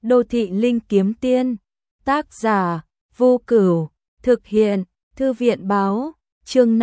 Đô thị linh kiếm tiên. Tác giả: Vô Cửu. Thực hiện: Thư viện báo. Chương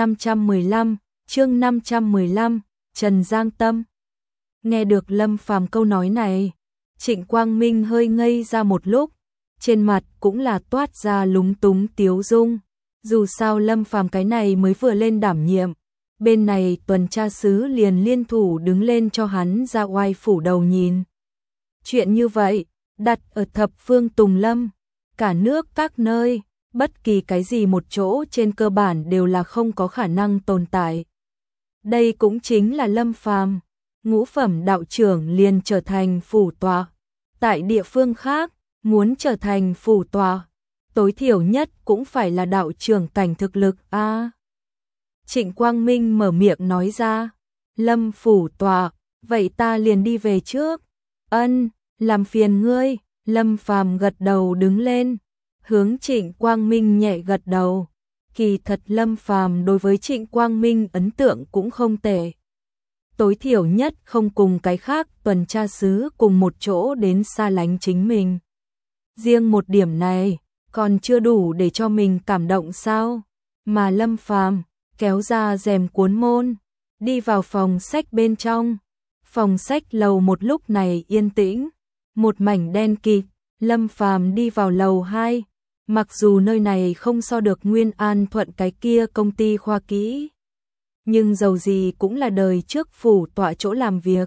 515, Trần Giang Tâm. Nghe được Lâm Phàm câu nói này, Trịnh Quang Minh hơi ngây ra một lúc, trên mặt cũng là toát ra lúng túng tiếu dung. Dù sao Lâm Phàm cái này mới vừa lên đảm nhiệm, bên này tuần tra sứ liền liên thủ đứng lên cho hắn ra oai phủ đầu nhìn. Chuyện như vậy, đặt ở thập phương Tùng Lâm, cả nước các nơi, bất kỳ cái gì một chỗ trên cơ bản đều là không có khả năng tồn tại. Đây cũng chính là Lâm Phàm, ngũ phẩm đạo trưởng liền trở thành phủ tọa. Tại địa phương khác, muốn trở thành phủ tọa, tối thiểu nhất cũng phải là đạo trưởng cảnh thực lực a. Trịnh Quang Minh mở miệng nói ra, Lâm phủ tọa, vậy ta liền đi về trước. Ân, làm phiền ngươi. Lâm Phàm gật đầu đứng lên, hướng Trịnh Quang Minh nhẹ gật đầu. Kỳ thật Lâm Phàm đối với Trịnh Quang Minh ấn tượng cũng không tệ. Tối thiểu nhất không cùng cái khác tuần tra sứ cùng một chỗ đến xa lánh chính mình. Riêng một điểm này, còn chưa đủ để cho mình cảm động sao? Mà Lâm Phàm kéo ra rèm cuốn môn, đi vào phòng sách bên trong. Phòng sách lầu một lúc này yên tĩnh, một mảnh đen kịt. Lâm Phàm đi vào lầu 2, mặc dù nơi này không so được Nguyên An Thuận cái kia công ty khoa kỹ, nhưng dầu gì cũng là đời trước phủ tọa chỗ làm việc.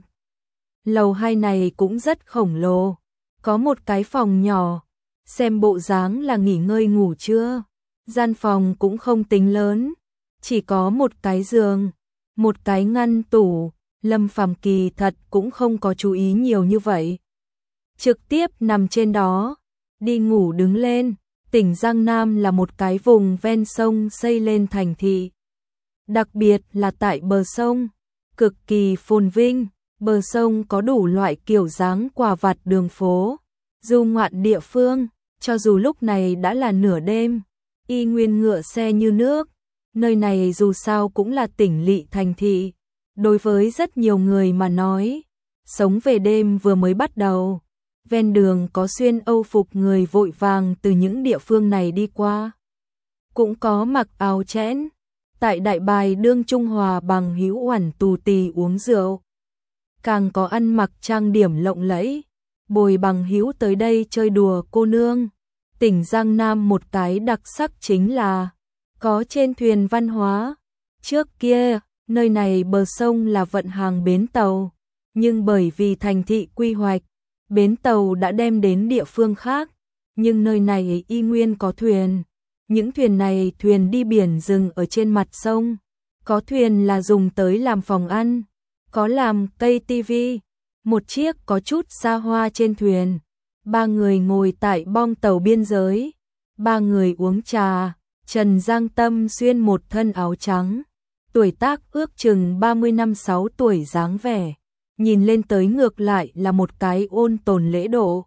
Lầu 2 này cũng rất khổng lồ, có một cái phòng nhỏ, xem bộ dáng là nghỉ ngơi ngủ trưa. Gian phòng cũng không tính lớn, chỉ có một cái giường, một cái ngăn tủ. Lâm Phàm kỳ thật cũng không có chú ý nhiều như vậy, trực tiếp nằm trên đó, đi ngủ đứng lên. Tỉnh Giang Nam là một cái vùng ven sông xây lên thành thị, đặc biệt là tại bờ sông, cực kỳ phồn vinh. Bờ sông có đủ loại kiểu dáng quà vặt đường phố, du ngoạn địa phương, cho dù lúc này đã là nửa đêm, y nguyên ngựa xe như nước. Nơi này dù sao cũng là tỉnh lỵ thành thị, đối với rất nhiều người mà nói, sống về đêm vừa mới bắt đầu. Ven đường có xuyên Âu phục người vội vàng từ những địa phương này đi qua, cũng có mặc áo chẽn, tại đại bài đương Trung Hòa bằng hữu uẩn tù tì uống rượu, càng có ăn mặc trang điểm lộng lẫy, bồi bằng hữu tới đây chơi đùa cô nương. Tỉnh Giang Nam một cái đặc sắc chính là có trên thuyền văn hóa. Trước kia, nơi này bờ sông là vận hàng bến tàu, nhưng bởi vì thành thị quy hoạch, bến tàu đã đem đến địa phương khác, nhưng nơi này y nguyên có thuyền. Những thuyền này thuyền đi biển dừng ở trên mặt sông, có thuyền là dùng tới làm phòng ăn, có làm cây tivi. Một chiếc có chút xa hoa trên thuyền, 3 người ngồi tại bong tàu biên giới, 3 người uống trà. Trần Giang Tâm xuyên một thân áo trắng, tuổi tác ước chừng 35-6 tuổi dáng vẻ, nhìn lên tới ngược lại là một cái ôn tồn lễ độ,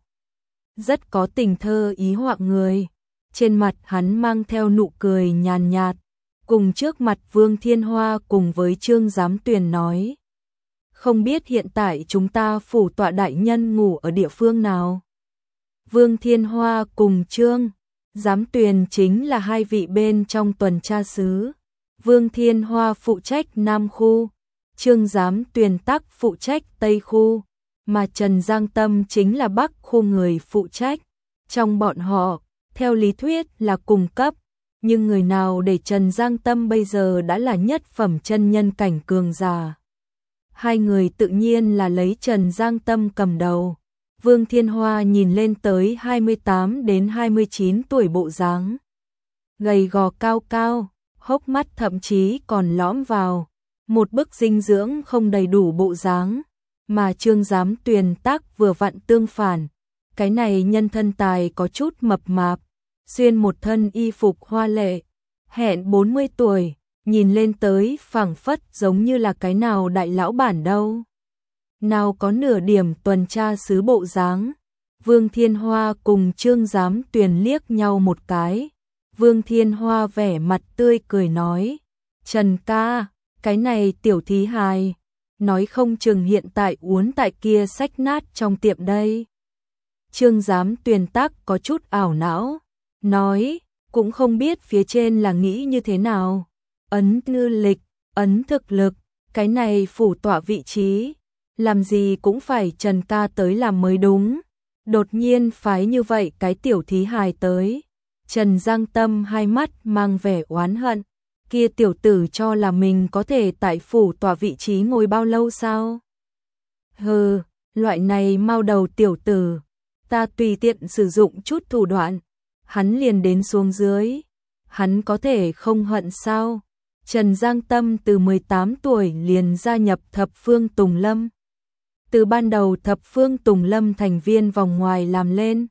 rất có tình thơ ý họa người. Trên mặt hắn mang theo nụ cười nhàn nhạt, cùng trước mặt Vương Thiên Hoa cùng với Trương Giám Tuyền nói, không biết hiện tại chúng ta phủ tọa đại nhân ngủ ở địa phương nào. Vương Thiên Hoa cùng Trương Giám Tuyền chính là hai vị bên trong tuần tra sứ. Vương Thiên Hoa phụ trách Nam khu, Trương Giám Tuyền tắc phụ trách Tây khu, mà Trần Giang Tâm chính là Bắc khu người phụ trách. Trong bọn họ, theo lý thuyết là cùng cấp, nhưng người nào để Trần Giang Tâm bây giờ đã là nhất phẩm chân nhân cảnh cường giả. Hai người tự nhiên là lấy Trần Giang Tâm cầm đầu. Vương Thiên Hoa nhìn lên tới 28 đến 29 tuổi bộ dáng, gầy gò cao cao, hốc mắt thậm chí còn lõm vào, một bức dinh dưỡng không đầy đủ bộ dáng, mà Trương Giám Tuyền tác vừa vặn tương phản, cái này nhân thân tài có chút mập mạp, xuyên một thân y phục hoa lệ, hẹn 40 tuổi, nhìn lên tới phảng phất giống như là cái nào đại lão bản đâu. Nào có nửa điểm tuần tra sứ bộ dáng. Vương Thiên Hoa cùng Trương Giám Tuyền liếc nhau một cái. Vương Thiên Hoa vẻ mặt tươi cười nói, Trần ca, cái này tiểu thí hài, nói không chừng hiện tại uốn tại kia sách nát trong tiệm đây. Trương Giám Tuyền Tắc có chút ảo não, nói, cũng không biết phía trên là nghĩ như thế nào. Ấn ngư lịch, ấn thực lực, cái này phủ tọa vị trí, làm gì cũng phải Trần ca tới làm mới đúng. Đột nhiên phái như vậy cái tiểu thí hài tới. Trần Giang Tâm hai mắt mang vẻ oán hận. Kia tiểu tử cho là mình có thể tại phủ tọa vị trí ngồi bao lâu sao? Hừ, loại này mau đầu tiểu tử, ta tùy tiện sử dụng chút thủ đoạn, hắn liền đến xuống dưới. Hắn có thể không hận sao? Trần Giang Tâm từ 18 tuổi liền gia nhập Thập Phương Tùng Lâm. Từ ban đầu Thập Phương Tùng Lâm thành viên vòng ngoài làm lên.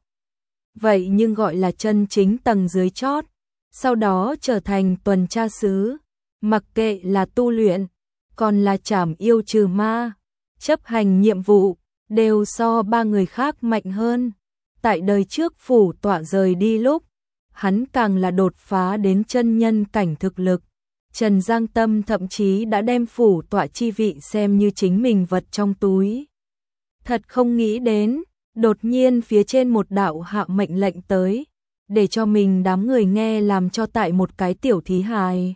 Vậy nhưng gọi là chân chính tầng dưới chót. Sau đó trở thành tuần tra sứ. Mặc kệ là tu luyện, còn là trảm yêu trừ ma, chấp hành nhiệm vụ, đều so ba người khác mạnh hơn. Tại đời trước phủ tọa rời đi lúc, hắn càng là đột phá đến chân nhân cảnh thực lực. Trần Giang Tâm thậm chí đã đem phủ tọa chi vị xem như chính mình vật trong túi. Thật không nghĩ đến, đột nhiên phía trên một đạo hạ mệnh lệnh tới, để cho mình đám người nghe làm cho tại một cái tiểu thí hài.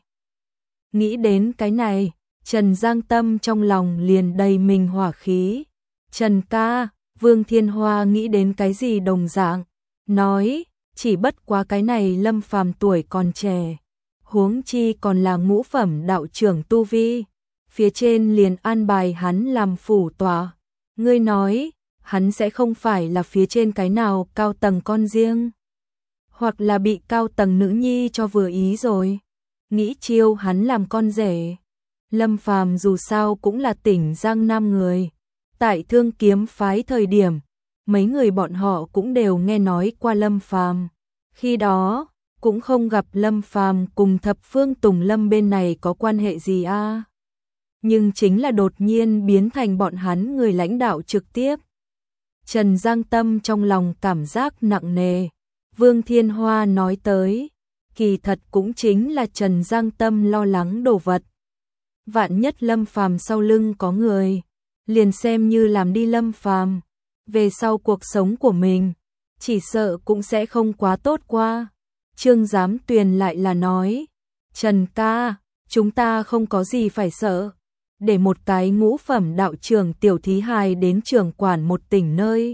Nghĩ đến cái này, Trần Giang Tâm trong lòng liền đầy mình hỏa khí. Trần ca, Vương Thiên Hoa nghĩ đến cái gì đồng dạng, nói, chỉ bất quá cái này Lâm Phàm tuổi còn trẻ, huống chi còn là ngũ phẩm đạo trưởng tu vi, phía trên liền an bài hắn làm phủ tọa. Ngươi nói, hắn sẽ không phải là phía trên cái nào cao tầng con riêng, hoặc là bị cao tầng nữ nhi cho vừa ý rồi, nghĩ chiêu hắn làm con rể. Lâm Phàm dù sao cũng là tỉnh Giang Nam người, tại Thương Kiếm phái thời điểm, mấy người bọn họ cũng đều nghe nói qua Lâm Phàm. Khi đó, cũng không gặp Lâm Phàm cùng Thập Phương Tùng Lâm bên này có quan hệ gì a. Nhưng chính là đột nhiên biến thành bọn hắn người lãnh đạo trực tiếp. Trần Giang Tâm trong lòng cảm giác nặng nề. Vương Thiên Hoa nói tới, kỳ thật cũng chính là Trần Giang Tâm lo lắng đồ vật. Vạn nhất Lâm Phàm sau lưng có người, liền xem như làm đi Lâm Phàm, về sau cuộc sống của mình, chỉ sợ cũng sẽ không quá tốt qua. Trương Giám Tuyền lại là nói, Trần ca, chúng ta không có gì phải sợ, để một cái ngũ phẩm đạo trưởng tiểu thí hài đến trưởng quản một tỉnh nơi.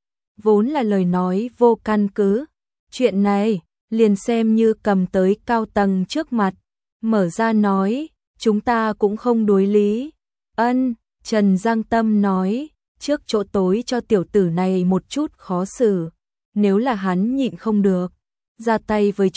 Vốn là lời nói vô căn cứ, chuyện này, liền xem như cầm tới cao tầng trước mặt, mở ra nói, chúng ta cũng không đối lý. Ân, Trần Giang Tâm nói, trước chỗ tối cho tiểu tử này một chút khó xử, nếu là hắn nhịn không được, ra tay với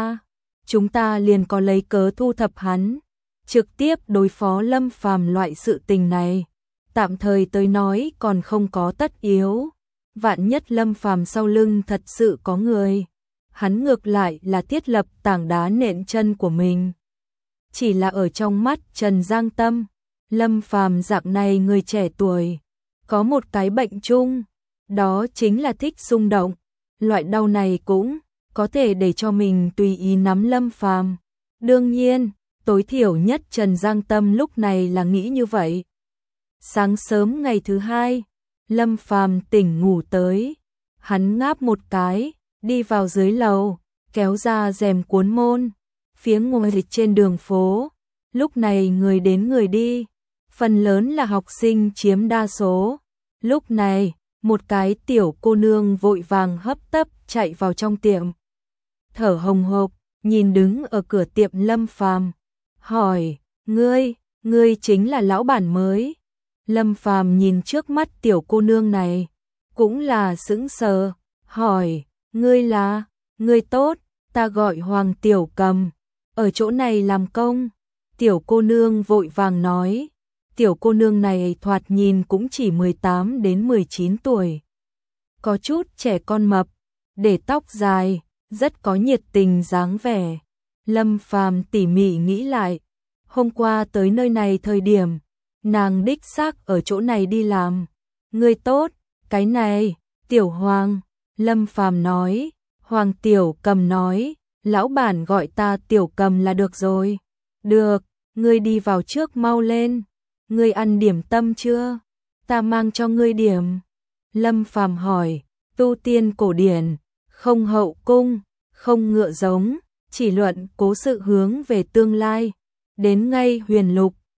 chúng ta liền có lấy cớ thu thập hắn, trực tiếp đối phó Lâm Phàm loại sự tình này. Tạm thời tới nói còn không có tất yếu, vạn nhất Lâm Phàm sau lưng thật sự có người, hắn ngược lại là thiết lập tảng đá nện chân của mình. Chỉ là ở trong mắt Trần Giang Tâm, Lâm Phàm dạng này người trẻ tuổi, có một cái bệnh chung, đó chính là thích xung động. Loại đau này cũng có thể để cho mình tùy ý nắm Lâm Phàm. Đương nhiên, tối thiểu nhất Trần Giang Tâm lúc này là nghĩ như vậy. Sáng sớm ngày thứ hai, Lâm Phàm tỉnh ngủ tới, hắn ngáp một cái, đi vào dưới lầu, kéo ra rèm cuốn môn, phía ngoài trên đường phố, lúc này người đến người đi, phần lớn là học sinh chiếm đa số. Lúc này, một cái tiểu cô nương vội vàng hấp tấp chạy vào trong tiệm, thở hồng hộc, nhìn đứng ở cửa tiệm Lâm Phàm, hỏi, ngươi chính là lão bản mới? Lâm Phàm nhìn trước mắt tiểu cô nương này, cũng là sững sờ, hỏi, ngươi tốt, ta gọi Hoàng Tiểu Cầm, ở chỗ này làm công. Tiểu cô nương vội vàng nói, tiểu cô nương này thoạt nhìn cũng chỉ 18 đến 19 tuổi. Có chút trẻ con mập, để tóc dài, rất có nhiệt tình dáng vẻ. Lâm Phàm tỉ mỉ nghĩ lại, hôm qua tới nơi này thời điểm, nàng đích xác ở chỗ này đi làm. Ngươi tốt, cái này, Tiểu Hoàng, Lâm Phàm nói. Hoàng Tiểu Cầm nói, lão bản gọi ta Tiểu Cầm là được rồi. Được, ngươi đi vào trước mau lên. Ngươi ăn điểm tâm chưa? Ta mang cho ngươi điểm. Lâm Phàm hỏi, Tu tiên cổ điển, không hậu cung, không ngựa giống, chỉ luận cố sự hướng về tương lai. Đến ngay huyền lục,